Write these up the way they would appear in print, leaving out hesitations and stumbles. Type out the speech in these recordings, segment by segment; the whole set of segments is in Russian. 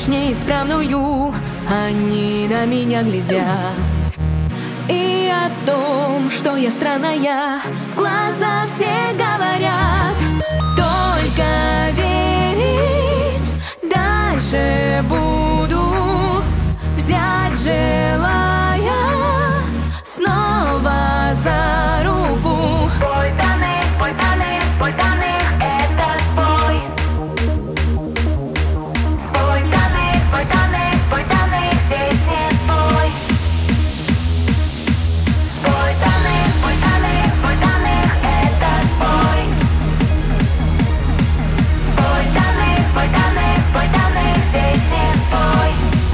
дочь неисправную, они на меня глядят. И о том, что я странная, в глаза все говорят. Только верить дальше буду, взять желая снова за руку. Бой данных, это бой. Бой данных, здесь нет бой. Бой данных, это бой. Бой данных, здесь нет бой.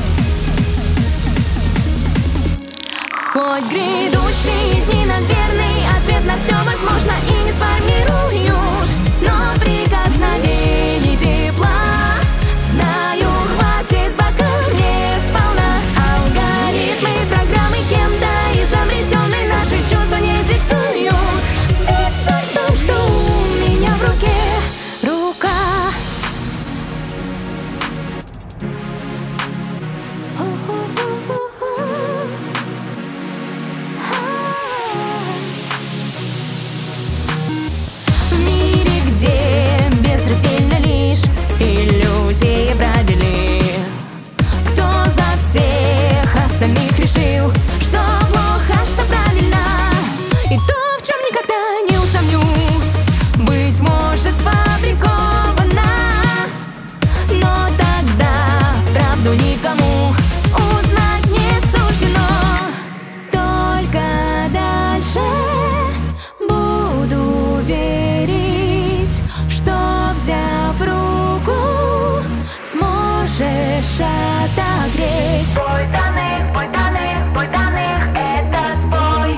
Хоть грядущие дни нам верный ответ на все возможно и не сформируют, но прикосновений тепла, знаю, хватит пока мне сполна. Алгоритмы программы кем-то изобретенные наши чувства не диктуют. Ведь суть в том, что у меня в руке рука. В мире, где безраздельно лишь иллюзии правили, кто за всех остальных решил, что плохо, что правильно, и то, в чем никогда не усомнюсь, быть может, сфабриковано, но тогда правду никому узнать не суждено. Только дальше буду верить, что, взяв руку, сможешь отогреть. Бой данных, это бой.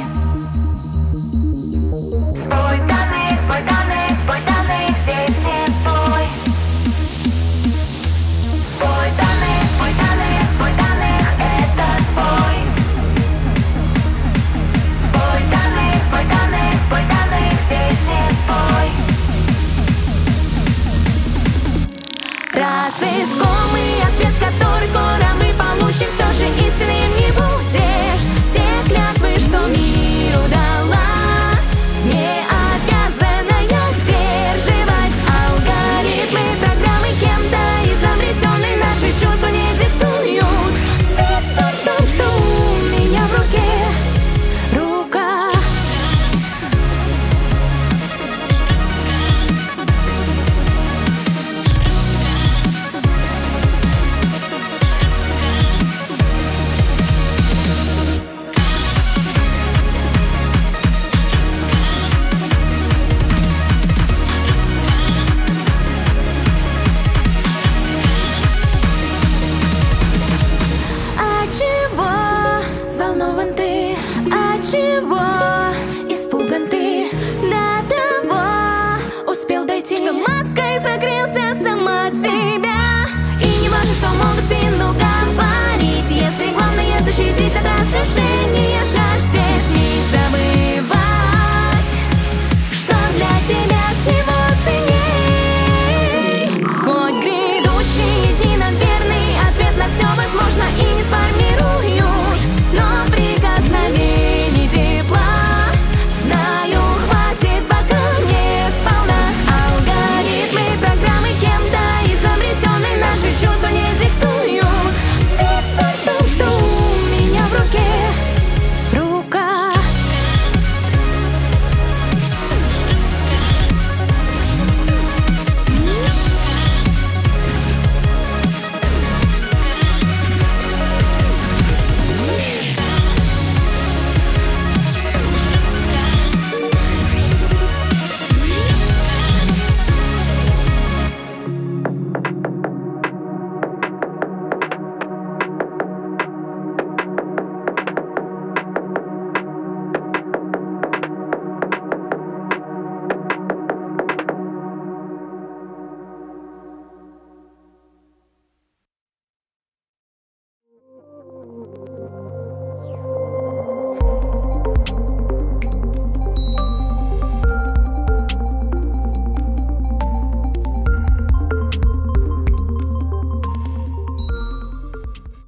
Бой данных, здесь нет бой. Бой данных, это бой. Бой данных, здесь нет бой. Раз искомый ответ, который скоро мы получим, все же истинным не будет. Те клятвы, что миру дала, не обязана я сдерживать. Алгоритмы программы кем-то изобретенные наши чувства не диктуют. Ведь суть в том, что у меня в руке рука. А чего взволнован ты? А чего испуган ты? До того успел дойти, что маской закрылся сам от себя. И не важно, что могут в спину говорить, если главное защитить от разрушения жажды.